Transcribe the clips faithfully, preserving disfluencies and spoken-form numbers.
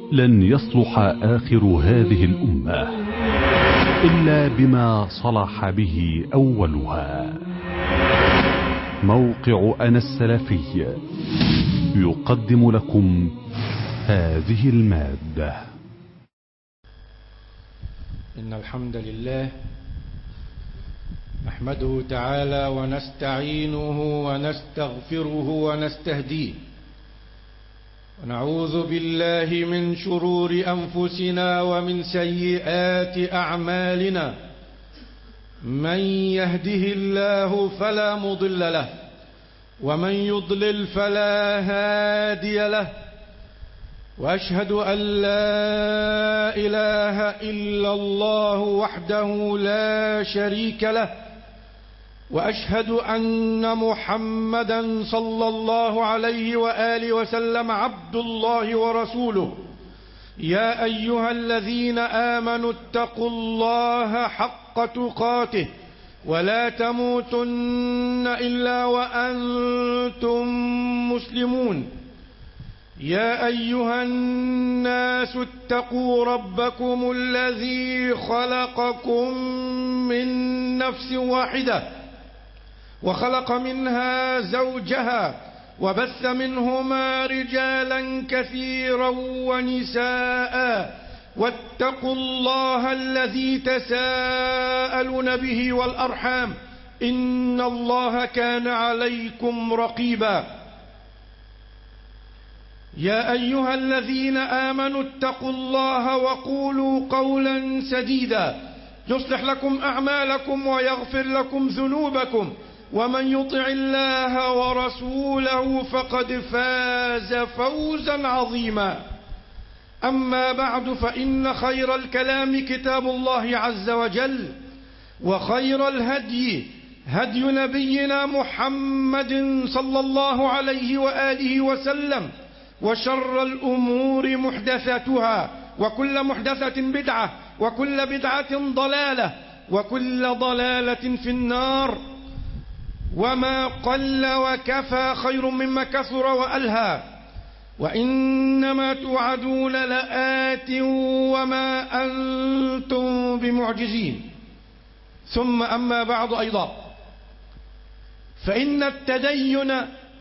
لن يصلح آخر هذه الأمة إلا بما صلح به أولها. موقع أنا السلفي يقدم لكم هذه المادة. إن الحمد لله نحمده تعالى ونستعينه ونستغفره ونستهديه، ونعوذ بالله من شرور أنفسنا ومن سيئات أعمالنا. من يهده الله فلا مضل له، ومن يضلل فلا هادي له، وأشهد أن لا إله إلا الله وحده لا شريك له، وأشهد أن محمدا صلى الله عليه وآله وسلم عبد الله ورسوله. يا أيها الذين آمنوا اتقوا الله حق تقاته ولا تموتن إلا وأنتم مسلمون. يا أيها الناس اتقوا ربكم الذي خلقكم من نفس واحدة وخلق منها زوجها وبث منهما رجالا كثيرا ونساء، واتقوا الله الذي تساءلون به والأرحام إن الله كان عليكم رقيبا. يا أيها الذين آمنوا اتقوا الله وقولوا قولا سديدا يصلح لكم أعمالكم ويغفر لكم ذنوبكم، ومن يطع الله ورسوله فقد فاز فوزا عظيما. أما بعد، فإن خير الكلام كتاب الله عز وجل، وخير الهدي هدي نبينا محمد صلى الله عليه وآله وسلم، وشر الأمور محدثاتها، وكل محدثة بدعة، وكل بدعة ضلالة، وكل ضلالة في النار. وما قل وكفى خير مما كثر وألهى، وإنما توعدون لآت وما أنتم بمعجزين. ثم أما بعد أيضا، فإن التدين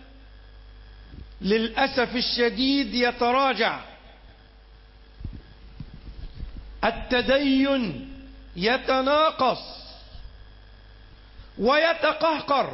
للأسف الشديد يتراجع. التدين يتناقص ويتقهقر.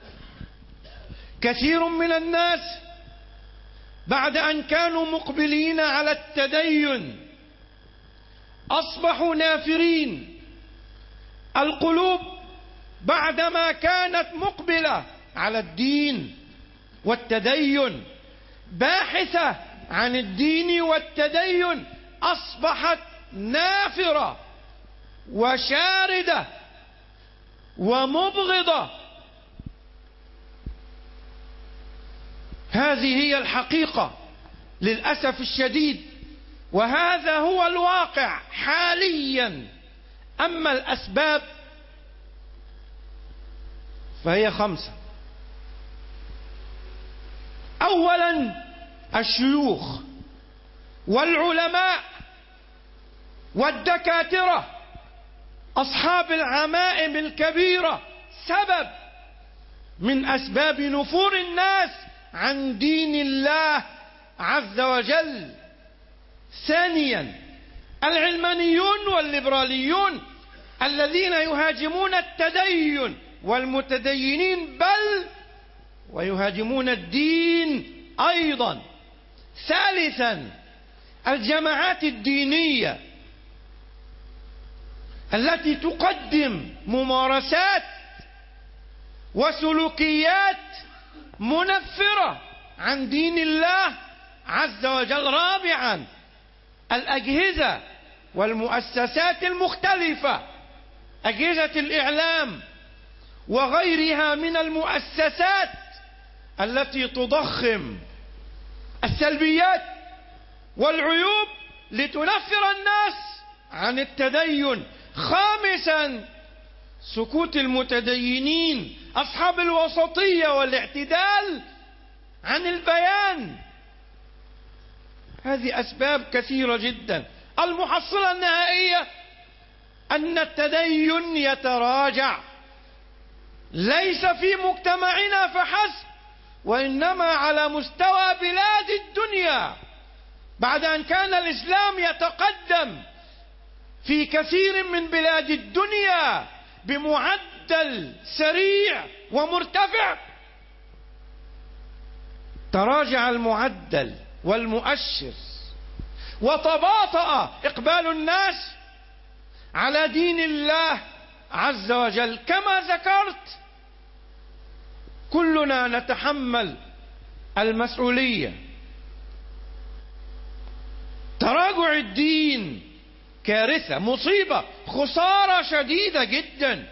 كثير من الناس بعد أن كانوا مقبلين على التدين أصبحوا نافرين. القلوب بعدما كانت مقبلة على الدين والتدين، باحثة عن الدين والتدين، أصبحت نافرة وشاردة ومبغضة. هذه هي الحقيقة للأسف الشديد، وهذا هو الواقع حاليا. أما الأسباب فهي خمسة. أولا، الشيوخ والعلماء والدكاترة أصحاب العمائم الكبيرة سبب من أسباب نفور الناس عن دين الله عز وجل. ثانيا، العلمانيون والليبراليون الذين يهاجمون التدين والمتدينين، بل ويهاجمون الدين أيضا. ثالثا، الجماعات الدينية التي تقدم ممارسات وسلوكيات منفرة عن دين الله عز وجل. رابعا، الأجهزة والمؤسسات المختلفة، أجهزة الإعلام وغيرها من المؤسسات التي تضخم السلبيات والعيوب لتنفر الناس عن التدين. خامسا، سكوت المتدينين أصحاب الوسطية والاعتدال عن البيان هذه أسباب كثيرة جدا. المحصلة النهائية أن التدين يتراجع، ليس في مجتمعنا فحسب، وإنما على مستوى بلاد الدنيا. بعد أن كان الإسلام يتقدم في كثير من بلاد الدنيا بمعدل سريع ومرتفع، تراجع المعدل والمؤشر، وتباطأ إقبال الناس على دين الله عز وجل. كما ذكرت، كلنا نتحمل المسؤولية. تراجع الدين كارثة، مصيبة، خسارة شديدة جدا.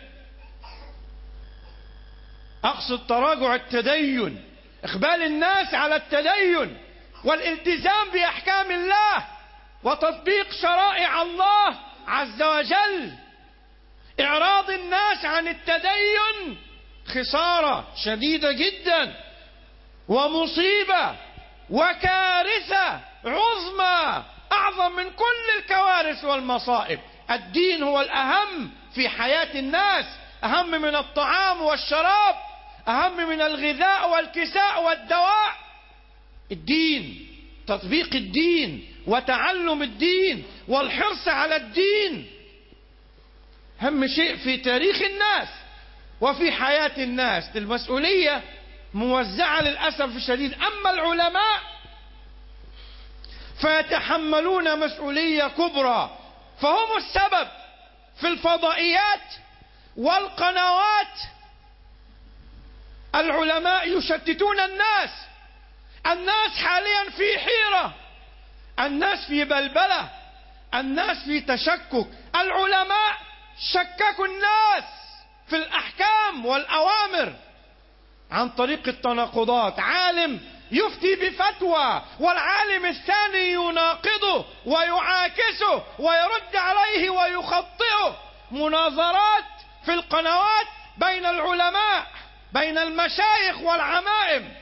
أقصد تراجع التدين، إقبال الناس على التدين والالتزام بأحكام الله وتطبيق شرائع الله عز وجل. إعراض الناس عن التدين خسارة شديدة جدا ومصيبة وكارثة عظمى، أعظم من كل الكوارث والمصائب. الدين هو الأهم في حياة الناس، أهم من الطعام والشراب، أهم من الغذاء والكساء والدواء. الدين، تطبيق الدين وتعلم الدين والحرص على الدين أهم شيء في تاريخ الناس وفي حياة الناس. المسؤولية موزعة للأسف الشديد. أما العلماء فيتحملون مسؤولية كبرى، فهم السبب في الفضائيات والقنوات. العلماء يشتتون الناس. الناس حاليا في حيرة، الناس في بلبلة، الناس في تشكك. العلماء شككوا الناس في الأحكام والأوامر عن طريق التناقضات. عالم يفتي بفتوى والعالم الثاني يناقضه ويعاكسه ويرد عليه ويخطئه. مناظرات في القنوات بين العلماء، بين المشايخ والعمائم،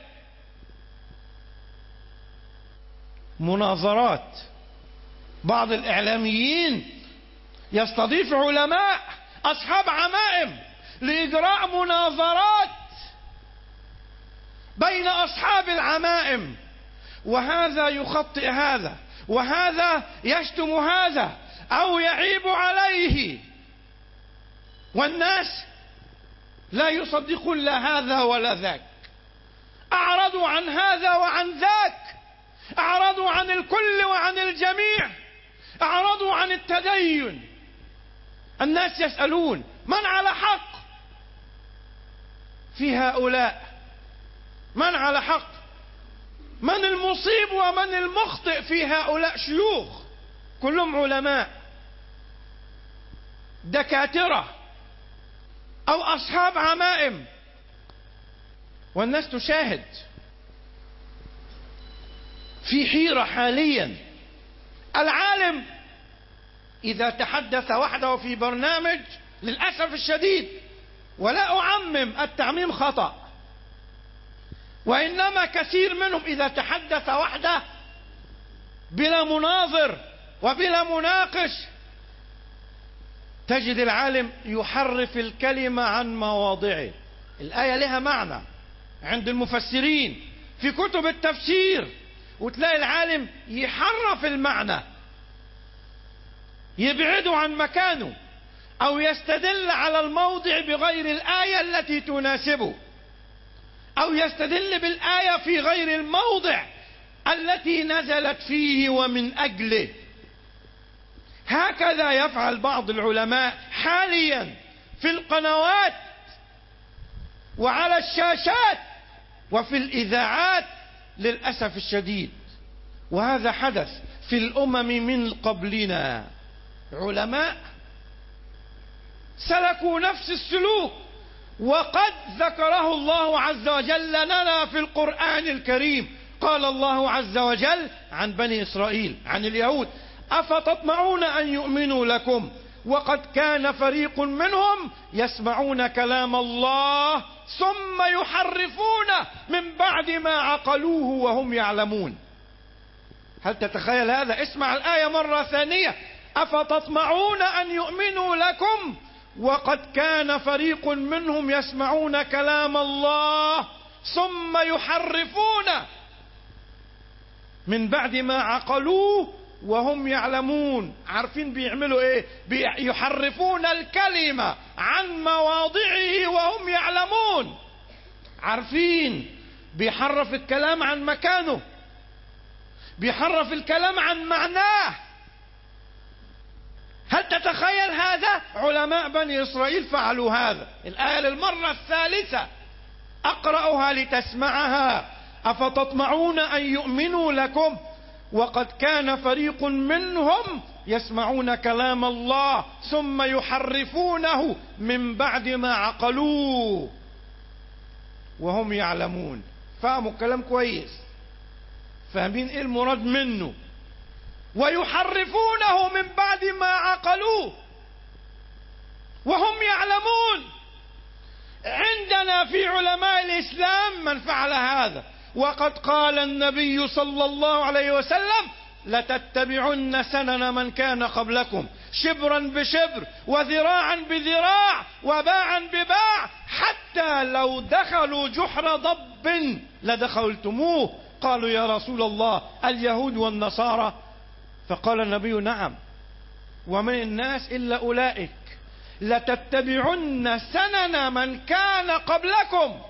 مناظرات. بعض الإعلاميين يستضيف علماء أصحاب عمائم لإجراء مناظرات بين أصحاب العمائم، وهذا يخطئ هذا وهذا يشتم هذا أو يعيب عليه، والناس لا يصدقون لا هذا ولا ذاك. أعرضوا عن هذا وعن ذاك، أعرضوا عن الكل وعن الجميع، أعرضوا عن التدين. الناس يسألون من على حق في هؤلاء؟ من على حق؟ من المصيب ومن المخطئ في هؤلاء؟ شيوخ كلهم علماء، دكاترة أو أصحاب عمائم، والناس تشاهد. في حيرة حاليا. العالم إذا تحدث وحده في برنامج، للأسف الشديد، ولا أعمم، التعميم خطأ، وإنما كثير منهم إذا تحدث وحده بلا مناظر وبلا مناقش، تجد العالم يحرف الكلمة عن مواضعه. الآية لها معنى عند المفسرين في كتب التفسير، وتلاقي العالم يحرف المعنى، يبعده عن مكانه، أو يستدل على الموضع بغير الآية التي تناسبه، أو يستدل بالآية في غير الموضع التي نزلت فيه ومن أجله. هكذا يفعل بعض العلماء حاليا في القنوات وعلى الشاشات وفي الإذاعات للأسف الشديد. وهذا حدث في الأمم من قبلنا. علماء سلكوا نفس السلوك، وقد ذكره الله عز وجل لنا في القرآن الكريم. قال الله عز وجل عن بني إسرائيل، عن اليهود: أفتطمعون أن يؤمنوا لكم وقد كان فريق منهم يسمعون كلام الله ثم يحرفونه من بعد ما عقلوه وهم يعلمون. هل تتخيل هذا؟ اسمع الآية مرة ثانية. أفتطمعون أن يؤمنوا لكم وقد كان فريق منهم يسمعون كلام الله ثم يحرفونه من بعد ما عقلوه وهم يعلمون. عارفين بيعملوا ايه؟ يحرفون الكلمة عن مواضعه وهم يعلمون. عارفين بيحرف الكلام عن مكانه، بيحرف الكلام عن معناه. هل تتخيل هذا؟ علماء بني إسرائيل فعلوا هذا. الآية للمرة الثالثة أقرأها لتسمعها. أفتطمعون أن يؤمنوا لكم وقد كان فريق منهم يسمعون كلام الله ثم يحرفونه من بعد ما عقلوه وهم يعلمون. فهموا الكلام كويس، فاهمين ايه المراد منه. ويحرفونه من بعد ما عقلوه وهم يعلمون. عندنا في علماء الإسلام من فعل هذا، وقد قال النبي صلى الله عليه وسلم: لتتبعن سنن من كان قبلكم شبرا بشبر وذراعا بذراع وباعا بباع حتى لو دخلوا جحر ضب لدخلتموه. قالوا: يا رسول الله اليهود والنصارى؟ فقال النبي: نعم، ومن الناس إلا أولئك. لتتبعن سنن من كان قبلكم،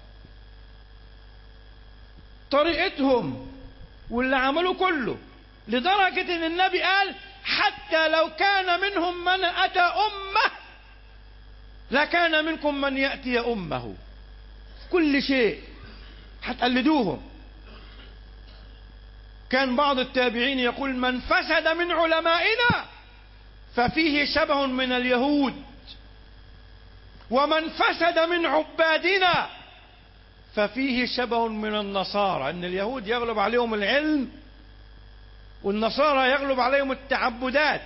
طريقتهم واللي عملوا كله، لدرجة ان النبي قال: حتى لو كان منهم من أتى أمه لكان منكم من يأتي أمه. كل شيء هتقلدوهم. كان بعض التابعين يقول: من فسد من علمائنا ففيه شبه من اليهود، ومن فسد من عبادنا ففيه شبه من النصارى. ان اليهود يغلب عليهم العلم والنصارى يغلب عليهم التعبدات.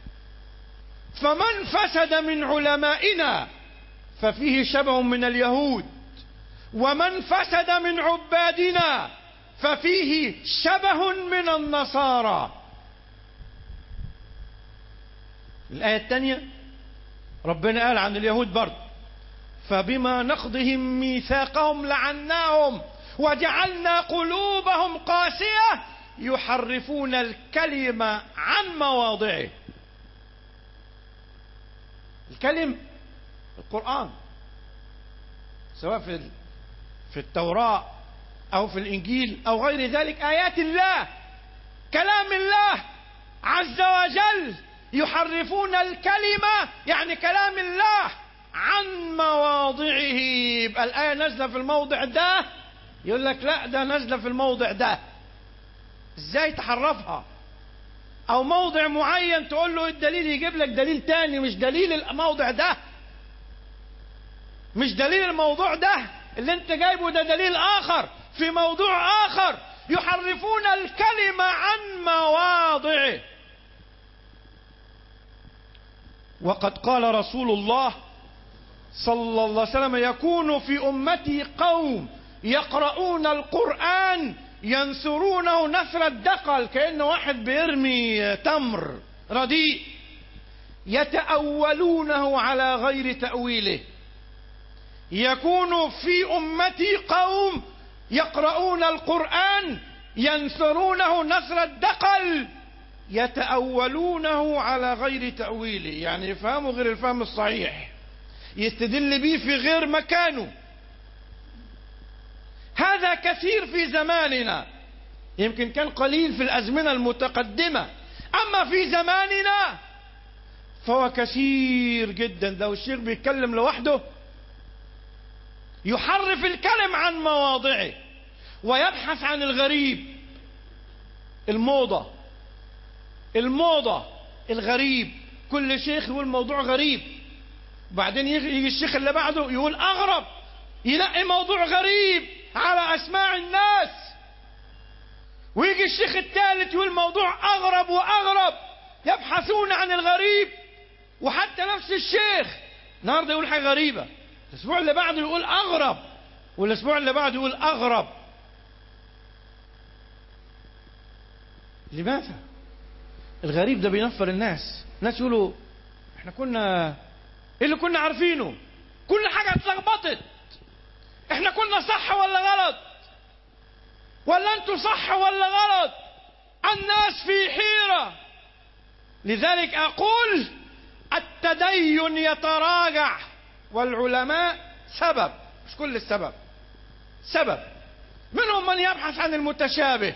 فمن فسد من علمائنا ففيه شبه من اليهود، ومن فسد من عبادنا ففيه شبه من النصارى. الآية الثانية ربنا قال عن اليهود برضه: فبما نقضهم ميثاقهم لعناهم وجعلنا قلوبهم قاسية يحرفون الكلمة عن مواضعه. الكلم القرآن، سواء في في التوراة أو في الإنجيل أو غير ذلك، آيات الله، كلام الله عز وجل. يحرفون الكلمة يعني كلام الله عن مواضعه. يبقى الآية نازلة في الموضع ده، يقول لك لا ده نازلة في الموضع ده. ازاي تحرفها؟ او موضع معين تقول له الدليل، يجيب لك دليل تاني مش دليل الموضع ده، مش دليل الموضوع ده اللي انت جايبه، ده دليل اخر في موضوع اخر. يحرفون الكلمة عن مواضعه. وقد قال رسول الله صلى الله عليه وسلم: يكون في أمتي قوم يقرؤون القرآن ينثرونه نثر الدقل، كأن واحد بيرمي تمر رديء، يتأولونه على غير تأويله. يكون في أمتي قوم يقرؤون القرآن ينثرونه نثر الدقل يتأولونه على غير تأويله، يعني يفهموا غير الفهم الصحيح، يستدل به في غير مكانه. هذا كثير في زماننا، يمكن كان قليل في الأزمنة المتقدمة، أما في زماننا فهو كثير جدا. لو الشيخ بيتكلم لوحده يحرف الكلم عن مواضعه ويبحث عن الغريب، الموضة الموضة الغريب. كل شيخ يقول موضوع غريب، بعدين يجي الشيخ اللي بعده يقول أغرب، ينقي موضوع غريب على أسماع الناس، ويجي الشيخ الثالث يقول موضوع أغرب وأغرب. يبحثون عن الغريب. وحتى نفس الشيخ النهارده يقول حاجة غريبة، الأسبوع اللي بعده يقول أغرب، والأسبوع اللي بعده يقول أغرب. لماذا؟ الغريب ده بينفر الناس. الناس يقولوا احنا كنا ايه اللي كنا عارفينه؟ كل حاجة اتلخبطت. احنا كنا صح ولا غلط؟ ولا انتوا صح ولا غلط؟ الناس في حيرة. لذلك اقول التدين يتراجع، والعلماء سبب، مش كل السبب، سبب. منهم من يبحث عن المتشابه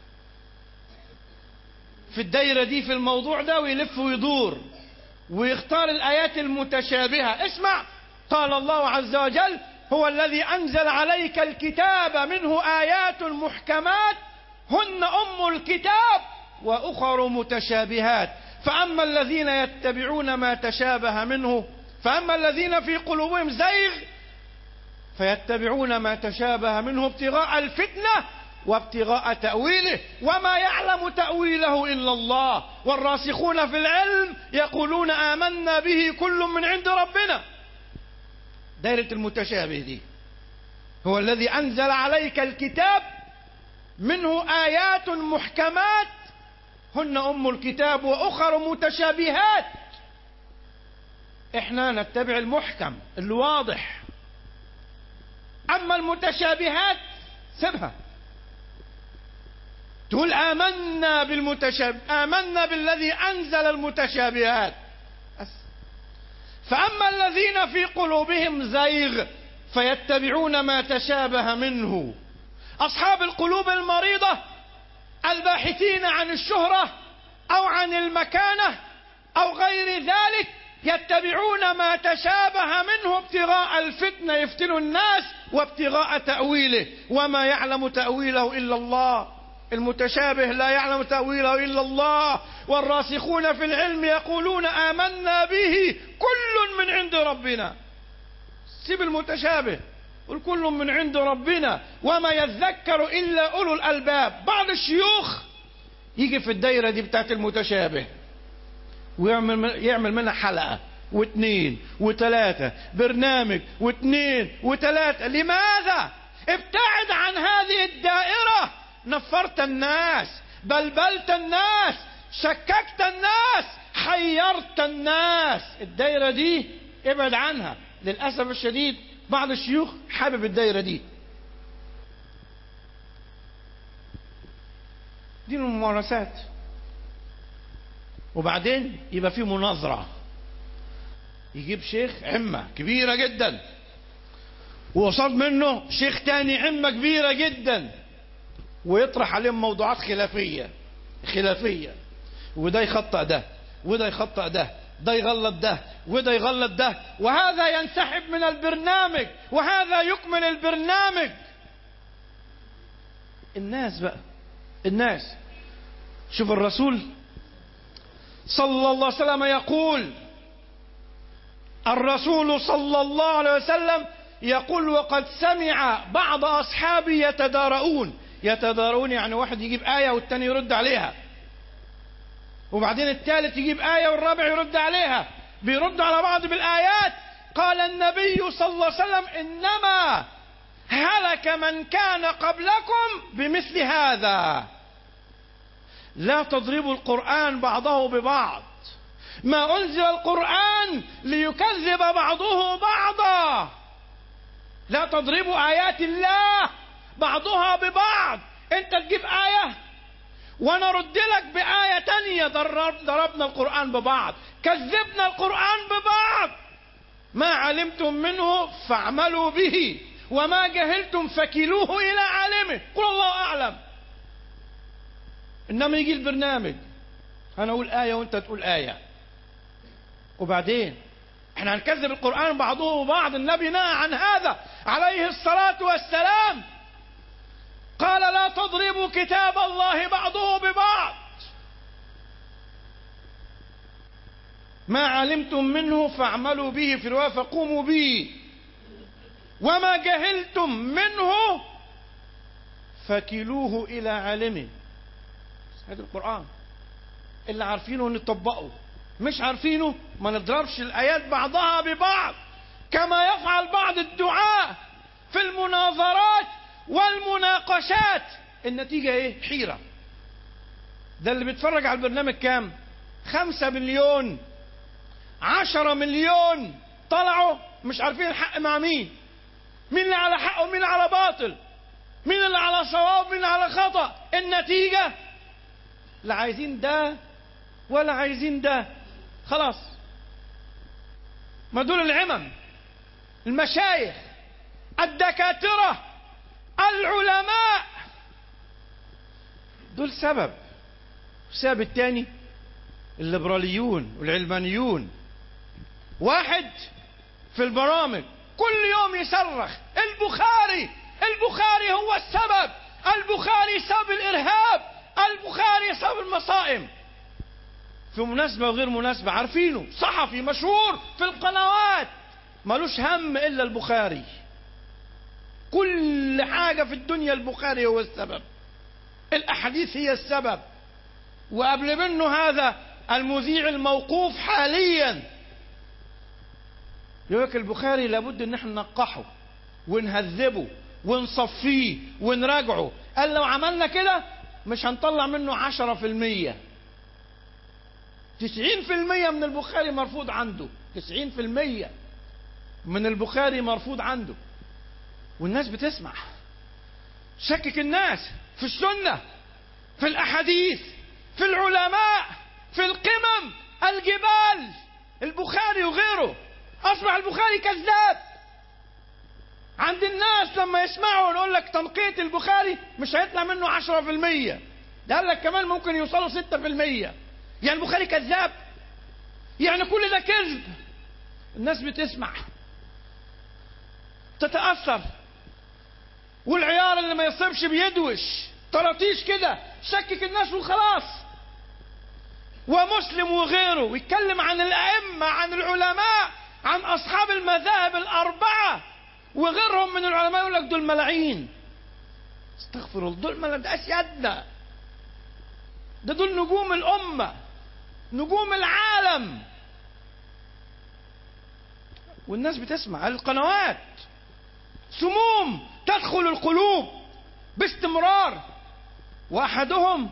في الدايرة دي في الموضوع ده، ويلف ويدور ويختار الآيات المتشابهة. اسمع، قال الله عز وجل: هو الذي أنزل عليك الكتاب منه آيات محكمات هن أم الكتاب وأخر متشابهات فأما الذين يتبعون ما تشابه منه فأما الذين في قلوبهم زيغ فيتبعون ما تشابه منه ابتغاء الفتنة وابتغاء تأويله وما يعلم تأويله إلا الله والراسخون في العلم يقولون آمنا به كل من عند ربنا. دائرة المتشابه دي. هو الذي أنزل عليك الكتاب منه آيات محكمات هن أم الكتاب وأخر متشابهات. احنا نتبع المحكم الواضح، أما المتشابهات سبها. تقول آمنا بالمتشابه، آمنا بالذي أنزل المتشابهات. فأما الذين في قلوبهم زيغ فيتبعون ما تشابه منه. أصحاب القلوب المريضة الباحثين عن الشهرة أو عن المكانة أو غير ذلك يتبعون ما تشابه منه ابتغاء الفتنة، يفتنوا الناس، وابتغاء تأويله وما يعلم تأويله إلا الله. المتشابه لا يعلم تأويله إلا الله. والراسخون في العلم يقولون آمنا به كل من عند ربنا. سيب المتشابه، قل كل من عند ربنا وما يذكر إلا أولو الألباب. بعض الشيوخ يجي في الدايرة دي بتاعت المتشابه ويعمل يعمل منها حلقة واثنين وثلاثة، برنامج واثنين وثلاثة. لماذا؟ ابتعد عن هذه الدائرة. نفرت الناس، بلبلت الناس، شككت الناس، حيرت الناس. الدائرة دي ابعد عنها. للأسف الشديد بعض الشيوخ حابب الدائرة دي. دي الممارسات. وبعدين يبقى في مناظرة، يجيب شيخ عمة كبيرة جدا وقصاد منه شيخ تاني عمة كبيرة جدا، ويطرح عليهم موضوعات خلافية خلافية وده يخطأ ده وده يخطأ ده، ده يغلط ده وده يغلط ده، وهذا ينسحب من البرنامج وهذا يكمل البرنامج. الناس بقى، الناس. شوف الرسول صلى الله عليه وسلم يقول، الرسول صلى الله عليه وسلم يقول: وقد سمع بعض أصحابي يتدارؤون. يتدارؤون يعني واحد يجيب آية والتاني يرد عليها، وبعدين الثالث يجيب آية والرابع يرد عليها، بيرد على بعض بالآيات. قال النبي صلى الله عليه وسلم: إنما هلك من كان قبلكم بمثل هذا. لا تضربوا القرآن بعضه ببعض. ما أنزل القرآن ليكذب بعضه بعضا. لا تضربوا آيات الله بعضها ببعض. انت تجيب آية وانا رد لك بآية تانية، ضربنا القرآن ببعض، كذبنا القرآن ببعض. ما علمتم منه فاعملوا به وما جهلتم فكلوه إلى عالمه، قل الله أعلم. إنما يجي البرنامج أنا أقول آية وأنت تقول آية، وبعدين احنا هنكذب القرآن بعضه ببعض. النبي نهى عن هذا عليه الصلاة والسلام. قال: لا تضربوا كتاب الله بعضه ببعض. ما علمتم منه فاعملوا به، في رواية فقوموا به، وما جهلتم منه فكلوه إلى عالمه. هذا القرآن اللي عارفينه نطبقه، مش عارفينه ما نضربش الآيات بعضها ببعض كما يفعل بعض الدعاة في المناظرات والمناقشات. النتيجة ايه؟ حيرة. ده اللي بيتفرج على البرنامج كام؟ خمسة مليون، عشرة مليون طلعوا مش عارفين الحق مع مين، مين اللي على حق ومين على باطل، مين اللي على صواب ومين على خطأ. النتيجة لا عايزين ده ولا عايزين ده، خلاص. ما دول العمم، المشايخ، الدكاترة، العلماء، دول سبب. السبب الثاني الليبراليون والعلمانيون. واحد في البرامج كل يوم يصرخ البخاري البخاري هو السبب، البخاري سبب الإرهاب، البخاري سبب المصائب. في مناسبة وغير مناسبة عارفينه، صحفي مشهور في القنوات ملوش هم إلا البخاري، كل حاجة في الدنيا البخاري هو السبب، الأحاديث هي السبب. وقبل منه هذا المذيع الموقوف حاليا يقول لك البخاري لابد ان احنا ننقحه ونهذبه ونصفيه ونراجعه، قال لو عملنا كده مش هنطلع منه عشرة في المية، تسعين في المية من البخاري مرفوض عنده، تسعين في المية من البخاري مرفوض عنده. والناس بتسمع، شكك الناس في السنة، في الأحاديث، في العلماء، في القمم، الجبال، البخاري وغيره. أصبح البخاري كذاب عند الناس. لما يسمعوا نقول لك تنقية البخاري مش هيطلع منه عشرة في المية، ده قال لك كمان ممكن يوصلوا ستة في المية. يعني البخاري كذاب، يعني كل ده كذب. الناس بتسمع تتأثر، والعيار اللي ما يصيبش بيدوش طراطيش كده، شكك الناس وخلاص. ومسلم وغيره ويتكلم عن الأئمة، عن العلماء، عن أصحاب المذاهب الأربعة وغيرهم من العلماء، يقول لك دول ملاعين. استغفر الله، دول ما ده أسيادنا، ده دول نجوم الأمة، نجوم العالم. والناس بتسمع القنوات، سموم تدخل القلوب باستمرار. وأحدهم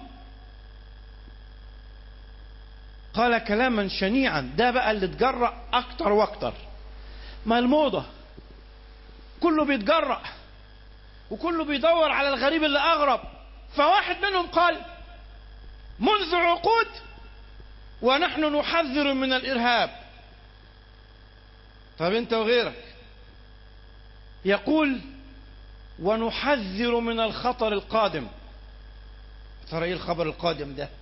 قال كلاما شنيعا، ده بقى اللي اتجرأ أكتر وأكتر. ما الموضة كله بيتجرأ وكله بيدور على الغريب اللي أغرب. فواحد منهم قال منذ عقود ونحن نحذر من الإرهاب. طب أنت وغيرك يقول ونحذر من الخطر القادم. ترى ايه الخبر القادم ده؟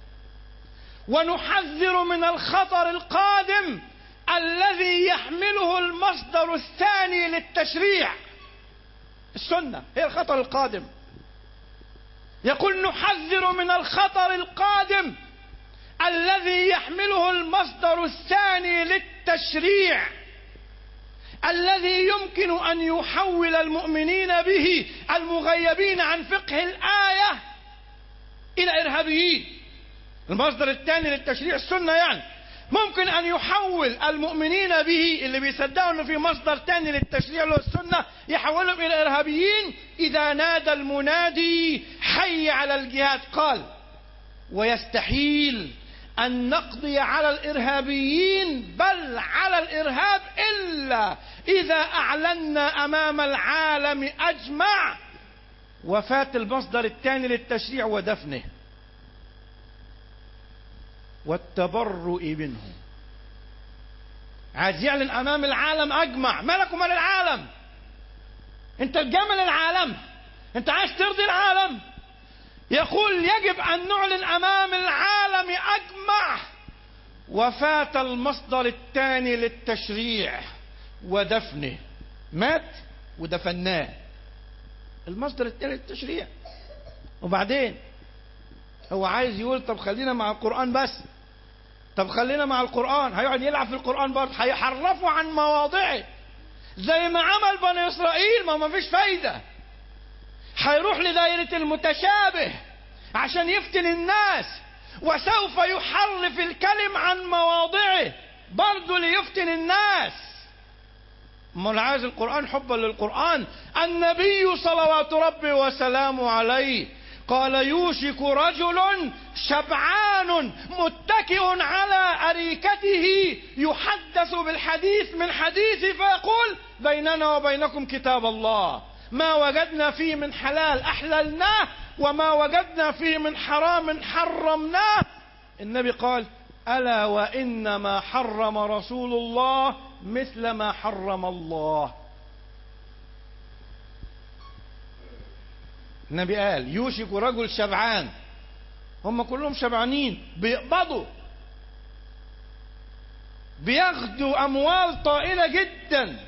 ونحذر من الخطر القادم الذي يحمله المصدر الثاني للتشريع، السنة هي الخطر القادم. يقول نحذر من الخطر القادم الذي يحمله المصدر الثاني للتشريع، الذي يمكن أن يحول المؤمنين به المغيبين عن فقه الآية إلى إرهابيين. المصدر الثاني للتشريع السنة، يعني ممكن أن يحول المؤمنين به اللي بيصدقوا أنه في مصدر ثاني للتشريع له السنة، يحولهم إلى إرهابيين إذا نادى المنادي حي على الجهاد. قال ويستحيل أن نقضي على الإرهابيين بل على الإرهاب إلا إذا أعلنا أمام العالم أجمع وفاة المصدر الثاني للتشريع ودفنه والتبرؤ منه. عايز يعلن أمام العالم أجمع. مالك ومال العالم؟ أنت الجمل العالم، أنت عايز ترضي العالم. يقول يجب أن نعلن أمام العالم أجمع وفاة المصدر الثاني للتشريع ودفنه. مات ودفناه، المصدر الثاني للتشريع. وبعدين هو عايز يقول طب خلينا مع القرآن بس، طب خلينا مع القرآن. هيقعد يلعب في القرآن برضه، هيحرفوا عن مواضعه زي ما عمل بني إسرائيل. ما ما فيش فايدة. هيروح لدائرة المتشابه عشان يفتن الناس، وسوف يحرف الكلم عن مواضعه برضه ليفتن الناس. ما عايز القرآن حبا للقرآن. النبي صلوات ربي وسلامه عليه قال يوشك رجل شبعان متكئ على أريكته يحدث بالحديث من حديث فيقول بيننا وبينكم كتاب الله، ما وجدنا فيه من حلال أحللناه وما وجدنا فيه من حرام حرمناه. النبي قال ألا وإنما حرم رسول الله مثل ما حرم الله. النبي قال يوشك رجل شبعان، هم كلهم شبعانين، بيقبضوا، بياخدوا أموال طائلة جدا.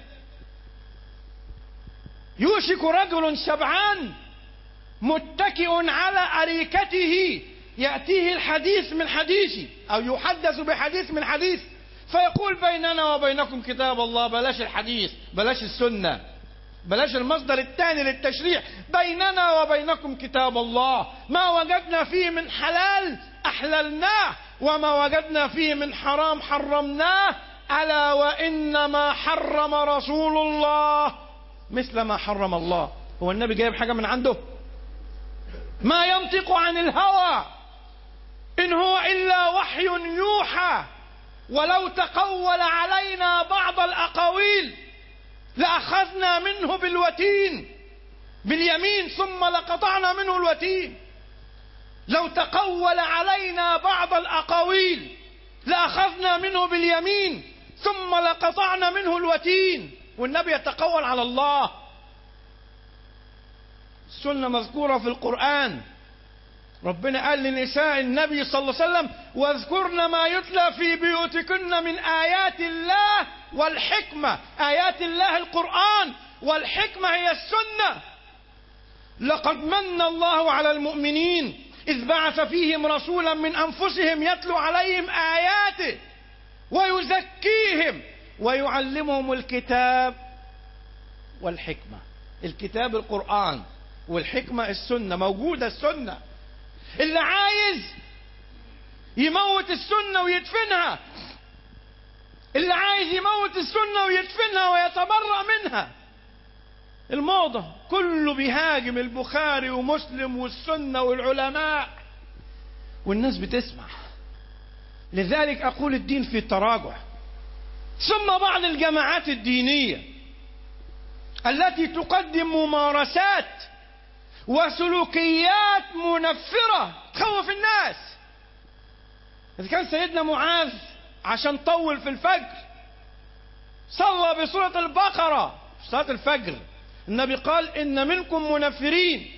يوشك رجل شبعان متكئ على أريكته يأتيه الحديث من حديثي أو يحدث بحديث من حديث فيقول بيننا وبينكم كتاب الله. بلاش الحديث، بلاش السنة، بلاش المصدر الثاني للتشريع. بيننا وبينكم كتاب الله، ما وجدنا فيه من حلال أحللناه وما وجدنا فيه من حرام حرمناه. ألا وإنما حرم رسول الله مثل ما حرم الله. هو النبي جايب حاجة من عنده؟ ما ينطق عن الهوى إن هو إلا وحي يوحى. ولو تقول علينا بعض الأقاويل لأخذنا منه بالوتين باليمين ثم لقطعنا منه الوتين. لو تقول علينا بعض الأقاويل لأخذنا منه باليمين ثم لقطعنا منه الوتين. والنبي يتقول على الله. السنة مذكورة في القرآن. ربنا قال لنساء النبي صلى الله عليه وسلم واذكرن ما يتلى في بيوتكن من آيات الله والحكمة. آيات الله القرآن، والحكمة هي السنة. لقد من الله على المؤمنين إذ بعث فيهم رسولا من أنفسهم يتلو عليهم آياته ويزكيهم ويعلمهم الكتاب والحكمة. الكتاب القرآن والحكمة السنة. موجودة السنة. اللي عايز يموت السنة ويدفنها، اللي عايز يموت السنة ويدفنها ويتبرأ منها. الموضة كله بيهاجم البخاري ومسلم والسنة والعلماء والناس بتسمع. لذلك أقول الدين في تراجع. ثم بعض الجماعات الدينية التي تقدم ممارسات وسلوكيات منفرة تخوف الناس. إذا كان سيدنا معاذ عشان طول في الفجر صلى بسورة البقرة في صلاة الفجر، النبي قال إن منكم منفرين.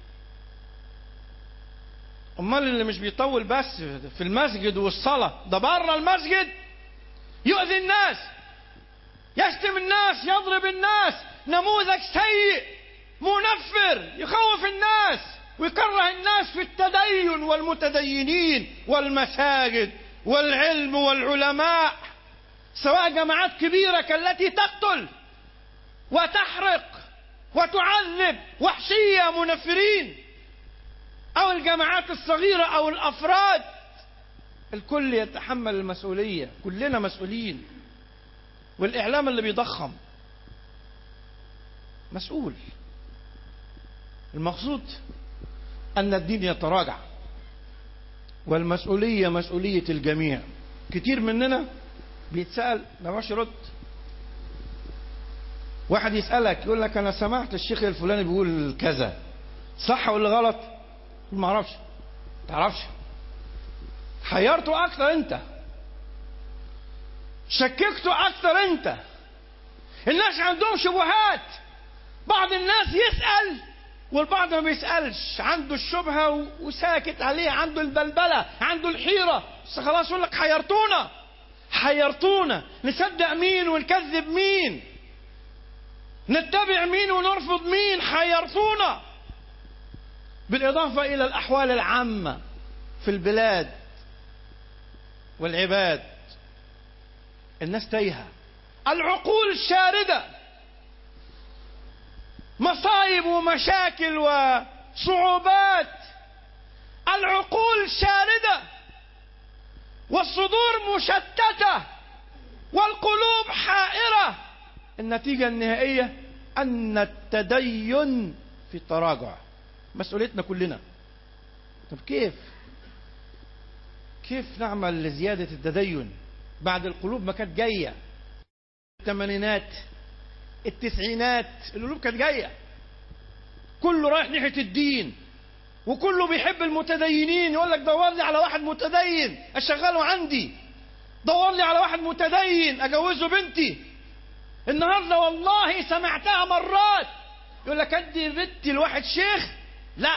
أمال اللي مش بيطول بس في المسجد والصلاة، ده بره المسجد يؤذي الناس، يشتم الناس، يضرب الناس، نموذج سيء منفر يخوف الناس ويكره الناس في التدين والمتدينين والمساجد والعلم والعلماء، سواء جماعات كبيرة كالتي تقتل وتحرق وتعذب وحشية منفرين، أو الجماعات الصغيرة أو الأفراد. الكل يتحمل المسؤولية، كلنا مسؤولين. والإعلام اللي بيضخم مسؤول. المقصود أن الدين يتراجع والمسؤولية مسؤولية الجميع. كتير مننا بيتسأل ما باش يرد. واحد يسألك يقول لك أنا سمعت الشيخ الفلاني بيقول كذا، صح ولا غلط؟ ما اعرفش. تعرفش؟ حيرته أكثر أنت، شككته أكثر أنت. الناس عندهم شبهات. بعض الناس يسأل والبعض ما بيسألش، عنده الشبهة وساكت عليه، عنده البلبلة، عنده الحيرة، بس خلاص يقول لك حيرتونا حيرتونا نصدق مين ونكذب مين، نتبع مين ونرفض مين، حيرتونا. بالإضافة إلى الأحوال العامة في البلاد والعباد. الناس تايهة، العقول الشاردة، مصايب ومشاكل وصعوبات. العقول شاردة والصدور مشتتة والقلوب حائرة. النتيجة النهائية أن التدين في تراجع. مسؤوليتنا كلنا. طب كيف كيف نعمل لزيادة التدين بعد القلوب ما كانت جاية؟ الثمانينات التسعينات القلوب كانت جاية، كله رايح ناحية الدين وكله بيحب المتدينين. يقول لك دور لي على واحد متدين اشغله عندي، دور لي على واحد متدين اجوزه بنتي. النهارده والله سمعتها مرات، يقول لك ادي بنتي لواحد شيخ، لا.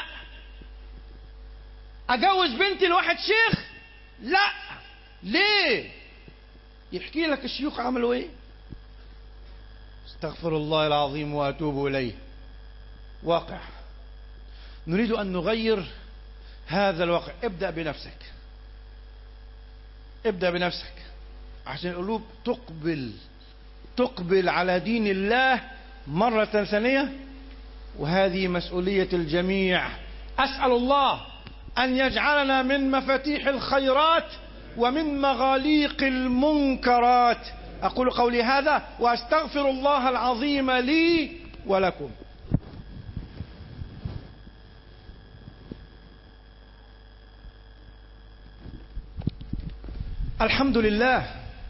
اجوز بنتي لواحد شيخ، لا. ليه؟ يحكي لك الشيوخ عملوا ايه. استغفر الله العظيم واتوب اليه. واقع نريد ان نغير هذا الواقع. ابدأ بنفسك، ابدأ بنفسك عشان القلوب تقبل تقبل على دين الله مرة ثانية. وهذه مسؤولية الجميع. أسأل الله أن يجعلنا من مفاتيح الخيرات ومن مغاليق المنكرات. أقول قولي هذا وأستغفر الله العظيم لي ولكم. الحمد لله،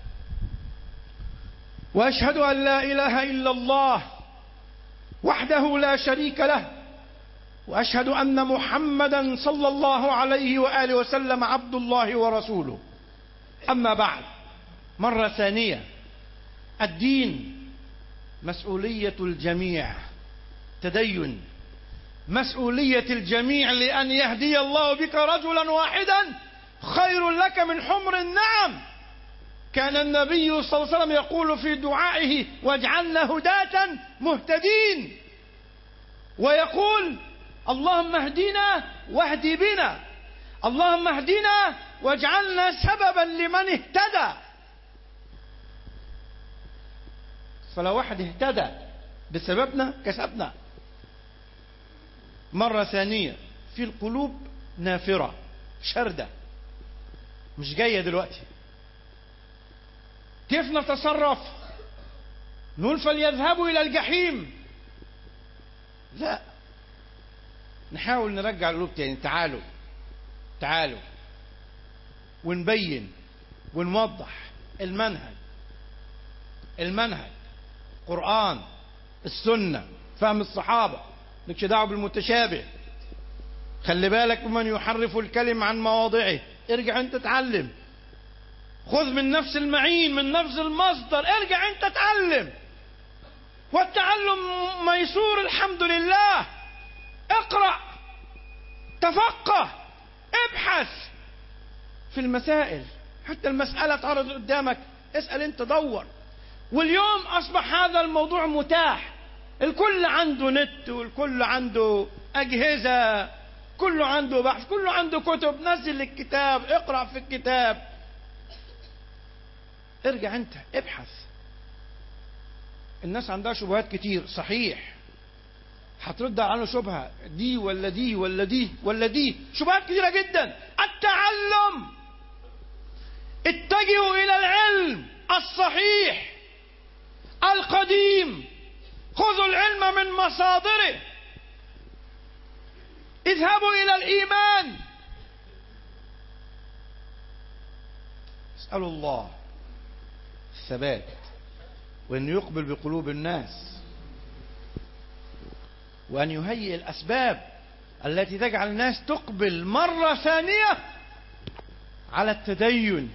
وأشهد أن لا إله إلا الله وحده لا شريك له، وأشهد أن محمدا صلى الله عليه وآله وسلم عبد الله ورسوله. أما بعد، مرة ثانية، الدين مسؤولية الجميع. تدين مسؤولية الجميع، لأن يهدي الله بك رجلا واحدا خير لك من حمر النعم. كان النبي صلى الله عليه وسلم يقول في دعائه: واجعلنا هداة مهتدين، ويقول: اللهم اهدنا واهد بنا، اللهم اهدنا واجعلنا سببا لمن اهتدى. فلو واحد اهتدى بسببنا كسبنا. مرة ثانية، في القلوب نافرة شردة مش جاية دلوقتي. كيف نتصرف؟ نقول فليذهبوا إلى الجحيم؟ لا، نحاول نرجع القلوب تاني. تعالوا تعالوا ونبين ونوضح المنهج. المنهج قرآن، السنة، فهم الصحابة. مالكش دعوة بالمتشابه. خلي بالك من يحرف الكلم عن مواضعه. ارجع انت اتعلم، خذ من نفس المعين، من نفس المصدر. ارجع انت اتعلم، والتعلم ميسور الحمد لله. اقرأ، تفقه، ابحث في المسائل. حتى المسألة تعرض قدامك، اسأل انت، دور. واليوم أصبح هذا الموضوع متاح. الكل عنده نت، والكل عنده أجهزة، كله عنده بحث، كله عنده كتب. نزل الكتاب، اقرأ في الكتاب. ارجع انت ابحث. الناس عندها شبهات كتير، صحيح. هترد عنه شبهة دي ولا دي ولا دي ولا دي، شبهات كتيرة جدا. التعلم، اتجهوا إلى العلم الصحيح القديم. خذوا العلم من مصادره. اذهبوا إلى الإيمان. اسألوا الله الثبات، وأن يقبل بقلوب الناس، وأن يهيئ الأسباب التي تجعل الناس تقبل مرة ثانية على التدين.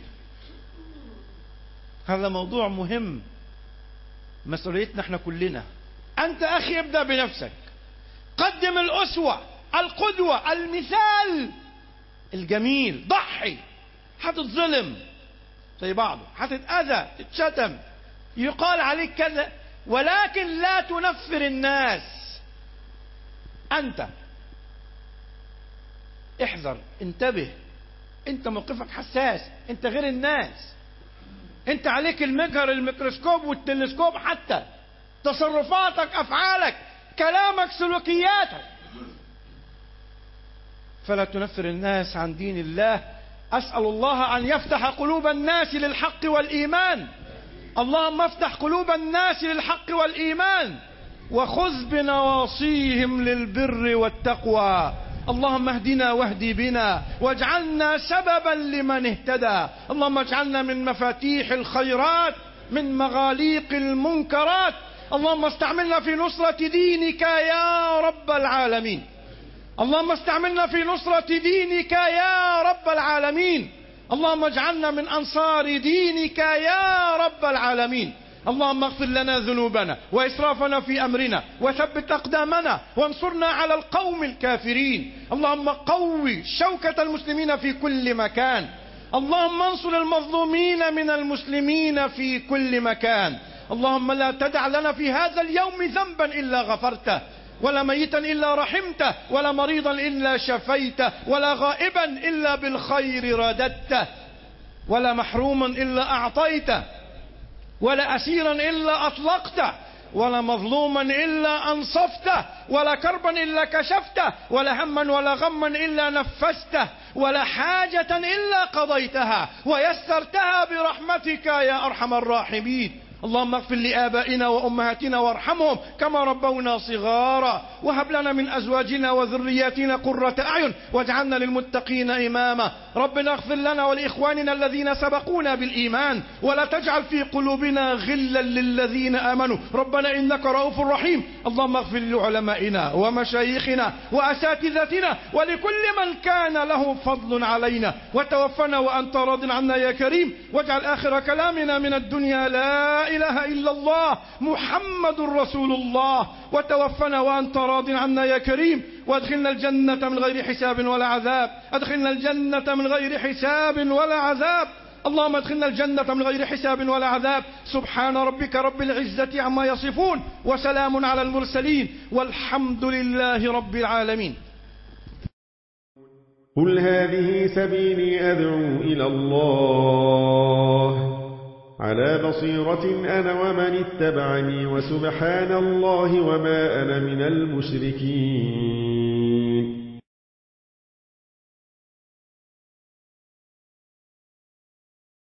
هذا موضوع مهم، مسؤوليتنا احنا كلنا. أنت أخي ابدأ بنفسك، قدم الأسوة، القدوة، المثال الجميل. ضحي. هتتظلم زي بعضه، هتتأذى، تتشتم، يقال عليك كذا، ولكن لا تنفر الناس. أنت احذر، انتبه. انت موقفك حساس، انت غير الناس. انت عليك المجهر، الميكروسكوب والتلسكوب. حتى تصرفاتك، أفعالك، كلامك، سلوكياتك. فلا تنفر الناس عن دين الله. أسأل الله أن يفتح قلوب الناس للحق والإيمان. اللهم افتح قلوب الناس للحق والإيمان، وخذ بنواصيهم للبر والتقوى. اللهم اهدنا واهد بنا واجعلنا سببا لمن اهتدى. اللهم اجعلنا من مفاتيح الخيرات من مغاليق المنكرات. اللهم استعملنا في نصرة دينك يا رب العالمين. اللهم استعملنا في نصرة دينك يا رب العالمين. اللهم اجعلنا من أنصار دينك يا رب العالمين. اللهم اغفر لنا ذنوبنا وإسرافنا في أمرنا وثبت أقدامنا وانصرنا على القوم الكافرين. اللهم قوي شوكة المسلمين في كل مكان. اللهم انصر المظلومين من المسلمين في كل مكان. اللهم لا تدع لنا في هذا اليوم ذنبا إلا غفرته، ولا ميتا إلا رحمته، ولا مريضا إلا شفيته، ولا غائبا إلا بالخير رددته، ولا محروما إلا أعطيته، ولا أسيرا إلا أطلقته، ولا مظلوما إلا أنصفته، ولا كربا إلا كشفته، ولا هما ولا غما إلا نفسته، ولا حاجة إلا قضيتها ويسرتها برحمتك يا أرحم الراحمين. اللهم اغفر لآبائنا وأمهاتنا وارحمهم كما ربونا صغارا، وهب لنا من أزواجنا وذرياتنا قرة أعين واجعلنا للمتقين إماما. ربنا اغفر لنا ولإخواننا الذين سبقونا بالإيمان ولا تجعل في قلوبنا غلا للذين آمنوا ربنا إنك رؤوف رحيم. اللهم اغفر لعلمائنا ومشايخنا وأساتذتنا ولكل من كان له فضل علينا، وتوفنا وأنت راض عنا يا كريم، واجعل آخر كلامنا من الدنيا لا إله إلا الله محمد رسول الله، وتوفنا وأنت راض عنا يا كريم، وادخلنا الجنة من غير حساب ولا عذاب. ادخلنا الجنة من غير حساب ولا عذاب. اللهم ادخلنا الجنة من غير حساب ولا عذاب. سبحان ربك رب العزة عما يصفون وسلام على المرسلين والحمد لله رب العالمين. قل هذه سبيلي أدعو إلى الله على بصيرة أنا ومن اتبعني، وسبحان الله وما أنا من المشركين.